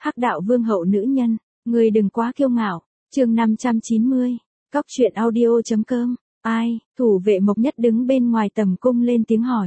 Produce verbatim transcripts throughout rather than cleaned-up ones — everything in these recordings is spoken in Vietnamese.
Hắc đạo vương hậu nữ nhân, người đừng quá kiêu ngạo. Chương năm trăm chín mươi. Cóc truyện audio chấm com. Ai? Thủ vệ Mộc Nhất đứng bên ngoài tầm cung lên tiếng hỏi.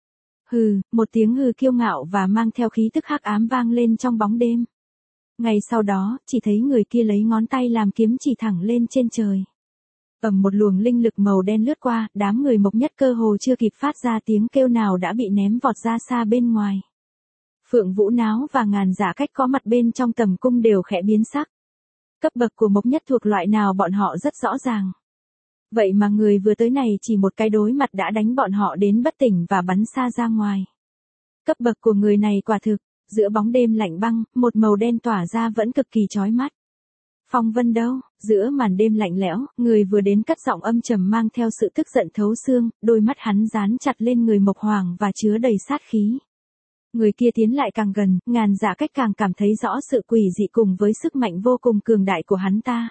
Hừ, một tiếng hừ kiêu ngạo và mang theo khí tức hắc ám vang lên trong bóng đêm. Ngày sau đó, chỉ thấy người kia lấy ngón tay làm kiếm chỉ thẳng lên trên trời. Ầm, một luồng linh lực màu đen lướt qua, đám người Mộc Nhất cơ hồ chưa kịp phát ra tiếng kêu nào đã bị ném vọt ra xa bên ngoài. Phượng Vũ Náo và Ngàn Dạ Cách có mặt bên trong tầm cung đều khẽ biến sắc. Cấp bậc của Mộc Nhất thuộc loại nào bọn họ rất rõ ràng. Vậy mà người vừa tới này chỉ một cái đối mặt đã đánh bọn họ đến bất tỉnh và bắn xa ra ngoài. Cấp bậc của người này quả thực, giữa bóng đêm lạnh băng, một màu đen tỏa ra vẫn cực kỳ chói mắt. Phong Vân đâu? Giữa màn đêm lạnh lẽo, người vừa đến cất giọng âm trầm mang theo sự tức giận thấu xương, đôi mắt hắn dán chặt lên người Mộc Hoàng và chứa đầy sát khí. Người kia tiến lại càng gần, Ngàn Dạ Cách càng cảm thấy rõ sự quỷ dị cùng với sức mạnh vô cùng cường đại của hắn ta.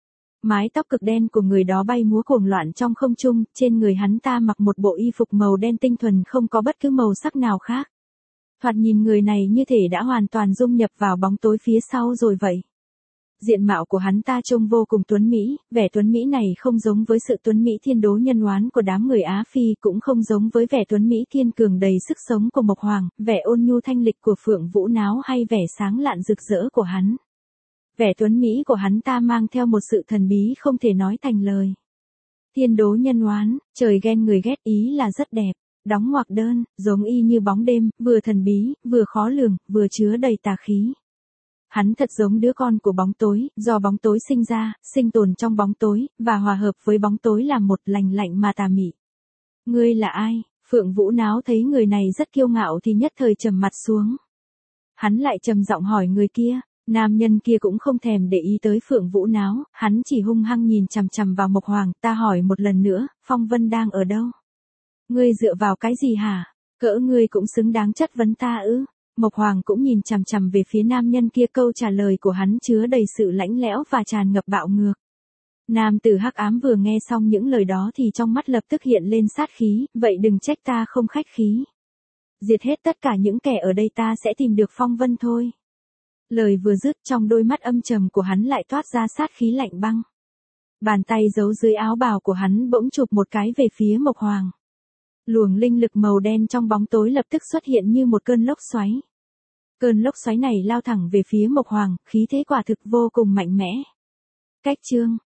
Mái tóc cực đen của người đó bay múa cuồng loạn trong không trung, trên người hắn ta mặc một bộ y phục màu đen tinh thuần không có bất cứ màu sắc nào khác. Thoạt nhìn người này như thể đã hoàn toàn dung nhập vào bóng tối phía sau rồi vậy. Diện mạo của hắn ta trông vô cùng tuấn mỹ, vẻ tuấn mỹ này không giống với sự tuấn mỹ thiên đố nhân oán của đám người Á Phi, cũng không giống với vẻ tuấn mỹ thiên cường đầy sức sống của Mộc Hoàng, vẻ ôn nhu thanh lịch của Phượng Vũ Náo hay vẻ sáng lạn rực rỡ của hắn. Vẻ tuấn mỹ của hắn ta mang theo một sự thần bí không thể nói thành lời. Thiên đố nhân oán, trời ghen người ghét ý là rất đẹp, đóng ngoặc đơn, giống y như bóng đêm, vừa thần bí, vừa khó lường, vừa chứa đầy tà khí. Hắn thật giống đứa con của bóng tối, do bóng tối sinh ra, sinh tồn trong bóng tối, và hòa hợp với bóng tối làm một, lành lạnh mà tà mị. Ngươi là ai? Phượng Vũ Náo thấy người này rất kiêu ngạo thì nhất thời trầm mặt xuống. Hắn lại trầm giọng hỏi người kia, nam nhân kia cũng không thèm để ý tới Phượng Vũ Náo, hắn chỉ hung hăng nhìn chằm chằm vào Mộc Hoàng, ta hỏi một lần nữa, Phong Vân đang ở đâu? Ngươi dựa vào cái gì hả? Cỡ ngươi cũng xứng đáng chất vấn ta ư? Mộc Hoàng cũng nhìn chằm chằm về phía nam nhân kia, câu trả lời của hắn chứa đầy sự lãnh lẽo và tràn ngập bạo ngược. Nam tử hắc ám vừa nghe xong những lời đó thì trong mắt lập tức hiện lên sát khí, vậy đừng trách ta không khách khí. Diệt hết tất cả những kẻ ở đây ta sẽ tìm được Phong Vân thôi. Lời vừa dứt trong đôi mắt âm trầm của hắn lại toát ra sát khí lạnh băng. Bàn tay giấu dưới áo bào của hắn bỗng chụp một cái về phía Mộc Hoàng. Luồng linh lực màu đen trong bóng tối lập tức xuất hiện như một cơn lốc xoáy. Cơn lốc xoáy này lao thẳng về phía Mộc Hoàng, khí thế quả thực vô cùng mạnh mẽ. Cách chương,